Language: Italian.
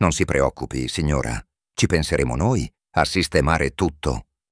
Non si preoccupi, signora. Ci penseremo noi a sistemare tutto.